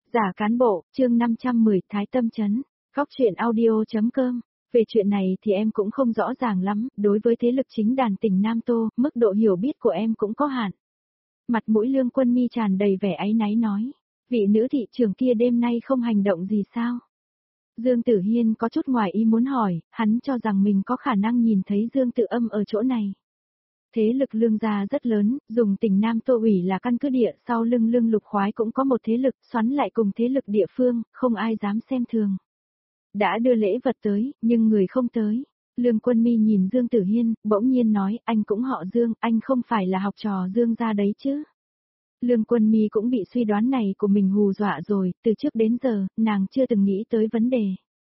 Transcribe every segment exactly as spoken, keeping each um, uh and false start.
Giả cán bộ, chương năm trăm mười, Thái Tâm Trấn, Góc truyện audio.com. Về chuyện này thì em cũng không rõ ràng lắm, đối với thế lực chính đàn tỉnh Nam Tô, mức độ hiểu biết của em cũng có hạn. Mặt mũi Lương Quân Mi tràn đầy vẻ áy náy nói, vị nữ thị trưởng kia đêm nay không hành động gì sao? Dương Tử Hiên có chút ngoài ý muốn hỏi, hắn cho rằng mình có khả năng nhìn thấy Dương Tử Âm ở chỗ này. Thế lực Lương gia rất lớn, dùng tỉnh Nam Tô ủy là căn cứ địa, sau lưng Lương Lục Khoái cũng có một thế lực, xoắn lại cùng thế lực địa phương, không ai dám xem thường. Đã đưa lễ vật tới, nhưng người không tới. Lương Quân Mi nhìn Dương Tử Hiên, bỗng nhiên nói, anh cũng họ Dương, anh không phải là học trò Dương gia đấy chứ. Lương Quân Mi cũng bị suy đoán này của mình hù dọa rồi, từ trước đến giờ, nàng chưa từng nghĩ tới vấn đề.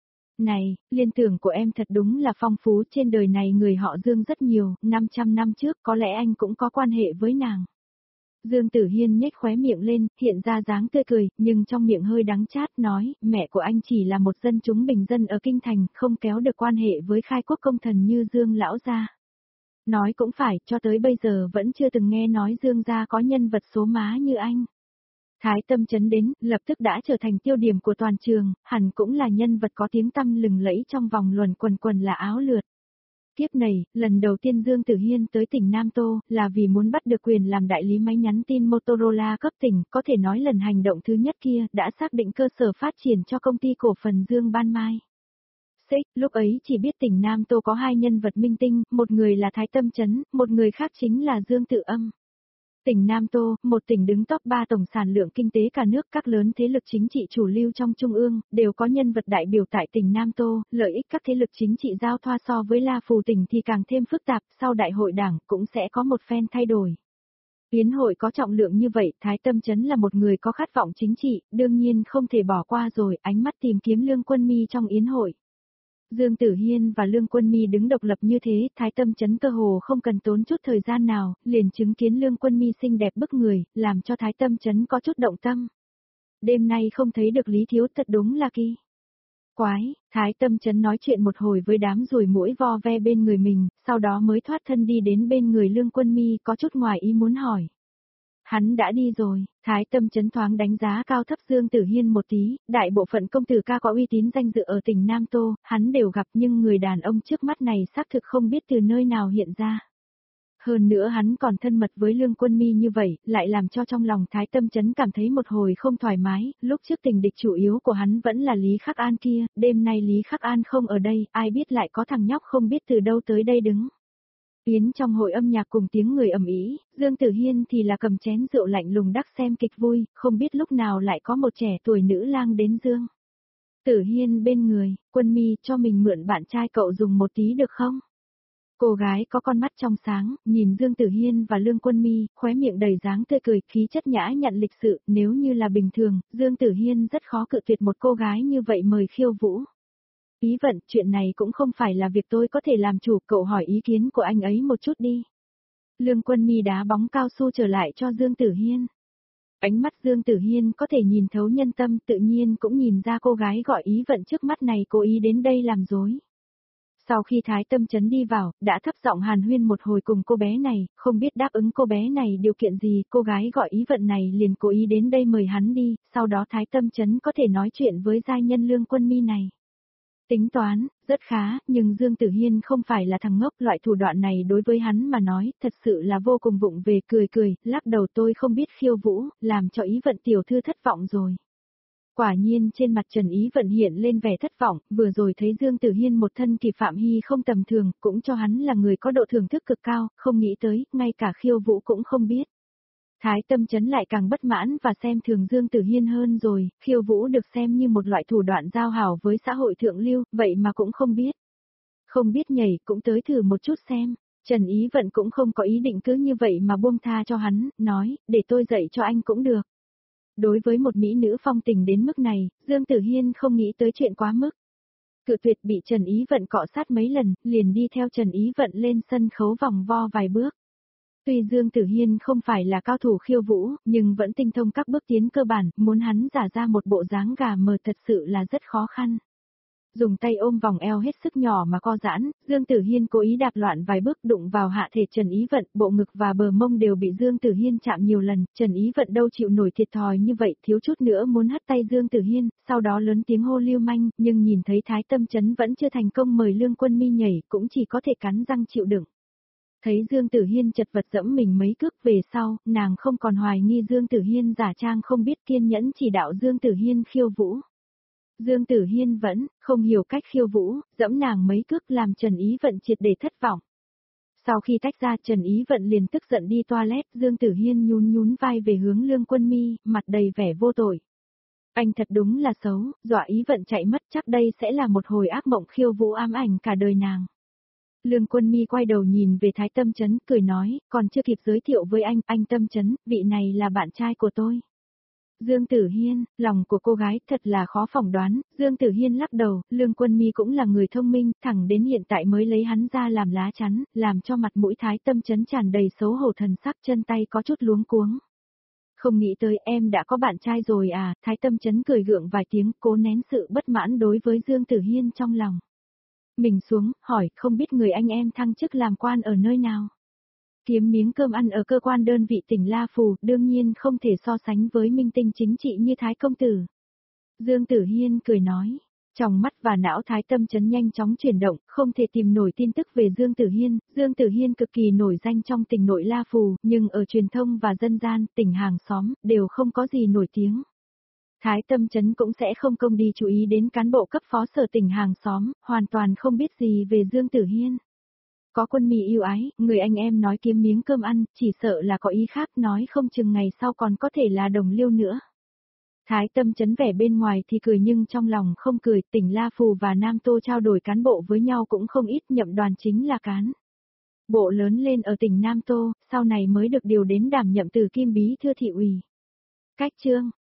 Này, liên tưởng của em thật đúng là phong phú, trên đời này người họ Dương rất nhiều, năm trăm năm trước có lẽ anh cũng có quan hệ với nàng. Dương Tử Hiên nhếch khóe miệng lên, hiện ra dáng tươi cười, nhưng trong miệng hơi đắng chát nói, mẹ của anh chỉ là một dân chúng bình dân ở Kinh Thành, không kéo được quan hệ với khai quốc công thần như Dương lão gia. Nói cũng phải, cho tới bây giờ vẫn chưa từng nghe nói Dương gia có nhân vật số má như anh. Thái Tâm Trấn đến, lập tức đã trở thành tiêu điểm của toàn trường, hẳn cũng là nhân vật có tiếng tăm lừng lẫy trong vòng luẩn quần quần là áo lượt. Kiếp này, lần đầu tiên Dương Tử Hiên tới tỉnh Nam Tô, là vì muốn bắt được quyền làm đại lý máy nhắn tin Motorola cấp tỉnh, có thể nói lần hành động thứ nhất kia, đã xác định cơ sở phát triển cho công ty cổ phần Dương Ban Mai. Xích, lúc ấy chỉ biết tỉnh Nam Tô có hai nhân vật minh tinh, một người là Thái Tâm Trấn, một người khác chính là Dương Tử Âm. Tỉnh Nam Tô, một tỉnh đứng top ba tổng sản lượng kinh tế cả nước, các lớn thế lực chính trị chủ lưu trong trung ương, đều có nhân vật đại biểu tại tỉnh Nam Tô, lợi ích các thế lực chính trị giao thoa so với La Phù tỉnh thì càng thêm phức tạp, sau đại hội đảng cũng sẽ có một phen thay đổi. Yến hội có trọng lượng như vậy, Thái Tâm Trấn là một người có khát vọng chính trị, đương nhiên không thể bỏ qua rồi, ánh mắt tìm kiếm Lương Quân Mi trong yến hội. Dương Tử Hiên và Lương Quân Mi đứng độc lập như thế, Thái Tâm Trấn cơ hồ không cần tốn chút thời gian nào, liền chứng kiến Lương Quân Mi xinh đẹp bức người, làm cho Thái Tâm Trấn có chút động tâm. Đêm nay không thấy được Lý Thiếu thật đúng là kỳ quái. Thái Tâm Trấn nói chuyện một hồi với đám ruồi muỗi vo ve bên người mình, sau đó mới thoát thân đi đến bên người Lương Quân Mi, có chút ngoài ý muốn hỏi. Hắn đã đi rồi. Thái Tâm Trấn thoáng đánh giá cao thấp Dương Tử Hiên một tí, đại bộ phận công tử ca có uy tín danh dự ở tỉnh Nam Tô, hắn đều gặp, nhưng người đàn ông trước mắt này xác thực không biết từ nơi nào hiện ra. Hơn nữa hắn còn thân mật với Lương Quân Mi như vậy, lại làm cho trong lòng Thái Tâm Trấn cảm thấy một hồi không thoải mái, lúc trước tình địch chủ yếu của hắn vẫn là Lý Khắc An kia, đêm nay Lý Khắc An không ở đây, ai biết lại có thằng nhóc không biết từ đâu tới đây đứng. Yến trong hội âm nhạc cùng tiếng người ầm ĩ, Dương Tử Hiên thì là cầm chén rượu lạnh lùng đắc xem kịch vui, không biết lúc nào lại có một trẻ tuổi nữ lang đến Dương Tử Hiên bên người, Quân Mi cho mình mượn bạn trai cậu dùng một tí được không? Cô gái có con mắt trong sáng, nhìn Dương Tử Hiên và Lương Quân Mi, khóe miệng đầy dáng tươi cười, khí chất nhã nhặn lịch sự, nếu như là bình thường, Dương Tử Hiên rất khó cự tuyệt một cô gái như vậy mời khiêu vũ. Ý vận, chuyện này cũng không phải là việc tôi có thể làm chủ, cậu hỏi ý kiến của anh ấy một chút đi. Lương Quân Mi đá bóng cao su trở lại cho Dương Tử Hiên. Ánh mắt Dương Tử Hiên có thể nhìn thấu nhân tâm, tự nhiên cũng nhìn ra cô gái gọi ý vận trước mắt này cố ý đến đây làm dối. Sau khi Thái Tâm Trấn đi vào, đã thấp giọng hàn huyên một hồi cùng cô bé này, không biết đáp ứng cô bé này điều kiện gì, cô gái gọi ý vận này liền cố ý đến đây mời hắn đi, sau đó Thái Tâm Trấn có thể nói chuyện với giai nhân Lương Quân Mi này. Tính toán, rất khá, nhưng Dương Tử Hiên không phải là thằng ngốc, loại thủ đoạn này đối với hắn mà nói, thật sự là vô cùng vụng về, cười cười, lắc đầu tôi không biết khiêu vũ, làm cho ý vận tiểu thư thất vọng rồi. Quả nhiên trên mặt Trần Ý Vận hiện lên vẻ thất vọng, vừa rồi thấy Dương Tử Hiên một thân kỳ phạm hy không tầm thường, cũng cho hắn là người có độ thưởng thức cực cao, không nghĩ tới, ngay cả khiêu vũ cũng không biết. Thái Tâm Trấn lại càng bất mãn và xem thường Dương Tử Hiên hơn rồi, khiêu vũ được xem như một loại thủ đoạn giao hảo với xã hội thượng lưu, vậy mà cũng không biết. Không biết nhảy cũng tới thử một chút xem. Trần Ý Vận cũng không có ý định cứ như vậy mà buông tha cho hắn, nói, để tôi dạy cho anh cũng được. Đối với một mỹ nữ phong tình đến mức này, Dương Tử Hiên không nghĩ tới chuyện quá mức. Cự tuyệt bị Trần Ý Vận cọ sát mấy lần, liền đi theo Trần Ý Vận lên sân khấu vòng vo vài bước. Tuy Dương Tử Hiên không phải là cao thủ khiêu vũ, nhưng vẫn tinh thông các bước tiến cơ bản, muốn hắn giả ra một bộ dáng gà mờ thật sự là rất khó khăn. Dùng tay ôm vòng eo hết sức nhỏ mà co giãn, Dương Tử Hiên cố ý đạp loạn vài bước đụng vào hạ thể Trần Ý Vận, bộ ngực và bờ mông đều bị Dương Tử Hiên chạm nhiều lần, Trần Ý Vận đâu chịu nổi thiệt thòi như vậy, thiếu chút nữa muốn hất tay Dương Tử Hiên, sau đó lớn tiếng hô lưu manh, nhưng nhìn thấy Thái Tâm Chấn vẫn chưa thành công mời Lương Quân Mi nhảy, cũng chỉ có thể cắn răng chịu đựng. Thấy Dương Tử Hiên chật vật dẫm mình mấy cước về sau, nàng không còn hoài nghi Dương Tử Hiên giả trang không biết kiên nhẫn chỉ đạo Dương Tử Hiên khiêu vũ. Dương Tử Hiên vẫn không hiểu cách khiêu vũ, dẫm nàng mấy cước làm Trần Ý Vận triệt để thất vọng. Sau khi tách ra Trần Ý Vận liền tức giận đi toilet, Dương Tử Hiên nhún nhún vai về hướng Lương Quân Mi, mặt đầy vẻ vô tội. Anh thật đúng là xấu, dọa Ý Vận chạy mất, chắc đây sẽ là một hồi ác mộng khiêu vũ ám ảnh cả đời nàng. Lương Quân Mi quay đầu nhìn về Thái Tâm Chấn, cười nói, còn chưa kịp giới thiệu với anh, anh Tâm Chấn, vị này là bạn trai của tôi. Dương Tử Hiên, lòng của cô gái thật là khó phỏng đoán, Dương Tử Hiên lắc đầu, Lương Quân Mi cũng là người thông minh, thẳng đến hiện tại mới lấy hắn ra làm lá chắn, làm cho mặt mũi Thái Tâm Chấn tràn đầy xấu hổ thần sắc, chân tay có chút luống cuống. Không nghĩ tới em đã có bạn trai rồi à, Thái Tâm Chấn cười gượng vài tiếng, cố nén sự bất mãn đối với Dương Tử Hiên trong lòng. Mình xuống, hỏi, không biết người anh em thăng chức làm quan ở nơi nào? Kiếm miếng cơm ăn ở cơ quan đơn vị tỉnh La Phù, đương nhiên không thể so sánh với minh tinh chính trị như Thái Công Tử. Dương Tử Hiên cười nói, trong mắt và não Thái Tâm Chấn nhanh chóng chuyển động, không thể tìm nổi tin tức về Dương Tử Hiên. Dương Tử Hiên cực kỳ nổi danh trong tỉnh nội La Phù, nhưng ở truyền thông và dân gian, tỉnh hàng xóm, đều không có gì nổi tiếng. Thái Tâm Chấn cũng sẽ không công đi chú ý đến cán bộ cấp phó sở tỉnh hàng xóm, hoàn toàn không biết gì về Dương Tử Hiên. Có Quân Mi yêu ái, người anh em nói kiếm miếng cơm ăn, chỉ sợ là có ý khác, nói không chừng ngày sau còn có thể là đồng liêu nữa. Thái Tâm Chấn vẻ bên ngoài thì cười nhưng trong lòng không cười, tỉnh La Phù và Nam Tô trao đổi cán bộ với nhau cũng không ít, Nhậm Đoàn chính là cán bộ lớn lên ở tỉnh Nam Tô, sau này mới được điều đến đảm nhậm từ Kim Bí Thư thị ủy. Cách chương